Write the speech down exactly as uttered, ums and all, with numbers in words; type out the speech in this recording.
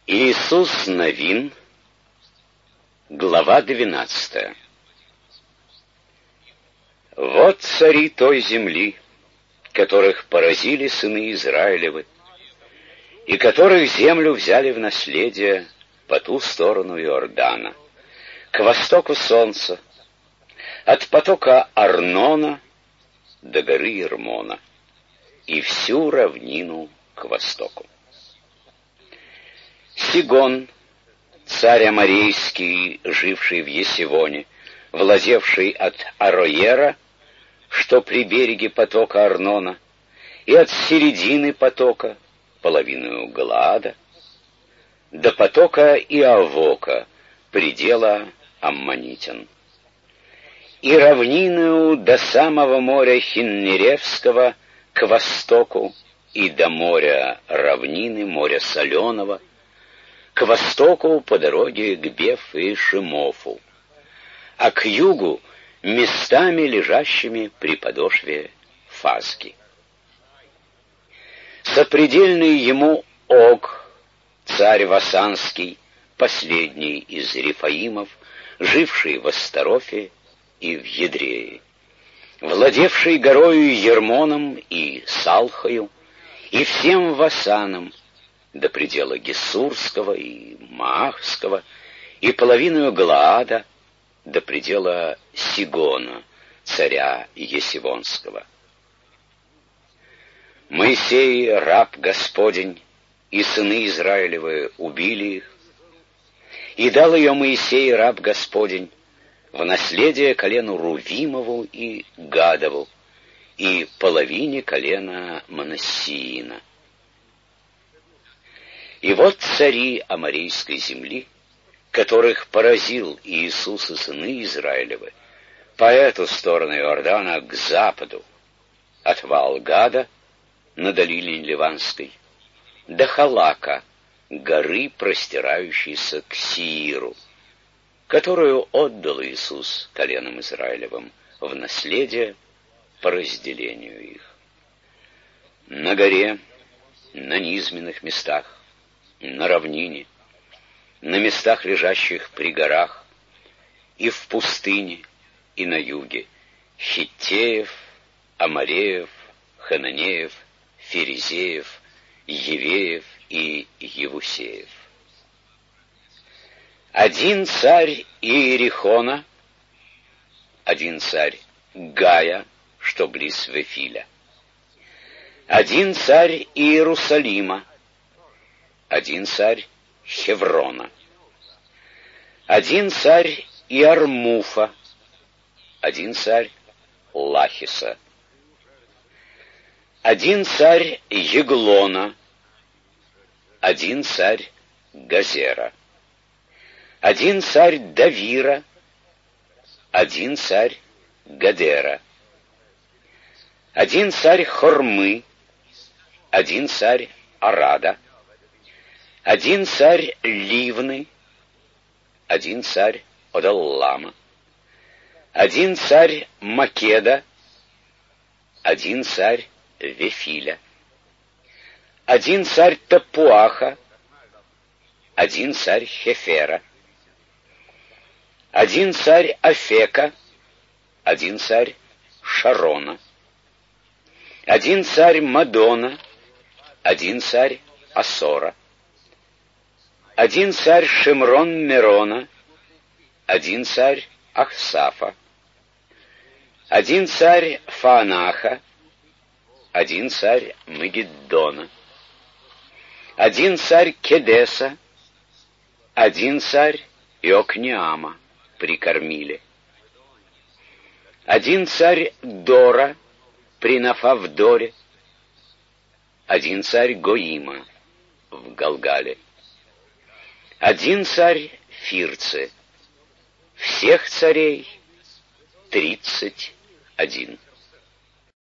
Иисус Навин, глава двенадцатая. Вот цари той земли, которых поразили сыны Израилевы, и которых землю взяли в наследие по ту сторону Иордана, к востоку солнца, от потока Арнона до горы Ермона, и всю равнину к востоку. Сигон, царь аморейский, живший в Есивоне, владевший от Ароера, что при береге потока Арнона, и от середины потока, половину Галаада, до потока Иавока, предела Аммонитян, и равнину до самого моря Хиннеревского к востоку, и до моря равнины, моря Соленого, к востоку по дороге к Беф и Шимофу, а к югу местами, лежащими при подошве Фазги. Сопредельный ему Ог, царь Васанский, последний из Рефаимов, живший в Астарофе и в Едрее, владевший горою Ермоном и Салхою, и всем Васаном, до предела Гессурского и Маахского, и половину Галаада, до предела Сигона, царя Есивонского. Моисей, раб Господень, и сыны Израилевы убили их, и дал ее Моисей, раб Господень, в наследие колену Рувимову и Гадову, и половине колена Манассиина. И вот цари аморейской земли, которых поразил Иисус и сыны Израилевы, по эту сторону Иордана к западу, от Ваал-Гада на долине Ливанской, до Халака, горы, простирающейся к Сииру, которую отдал Иисус коленам Израилевым в наследие по разделению их. На горе, на низменных местах, на равнине, на местах, лежащих при горах, и в пустыне, и на юге, Хиттеев, Амореев, Хананеев, Ферезеев, Евеев и Евусеев. Один царь Иерихона, один царь Гая, что близ Вефиля, один царь Иерусалима, один царь Хеврона, один царь Иармуфа, один царь Лахиса, один царь Еглона, один царь Газера, один царь Давира, один царь Гадера, один царь Хормы, один царь Арада, один царь Ливны, один царь Одаллама, один царь Македа, один царь Вефиля, один царь Тапуаха, один царь Хефера, один царь Афека, один царь Шарона, один царь Мадона, один царь Асора, один царь Шимрон-Мерона, один царь Ахсафа, один царь Фаанаха, один царь Мегиддона, один царь Кедеса, один царь Иокнеама при Кармиле, один царь Дора при Нафавдоре, один царь Гоима в Галгале, один царь Фирце, всех царей тридцать один.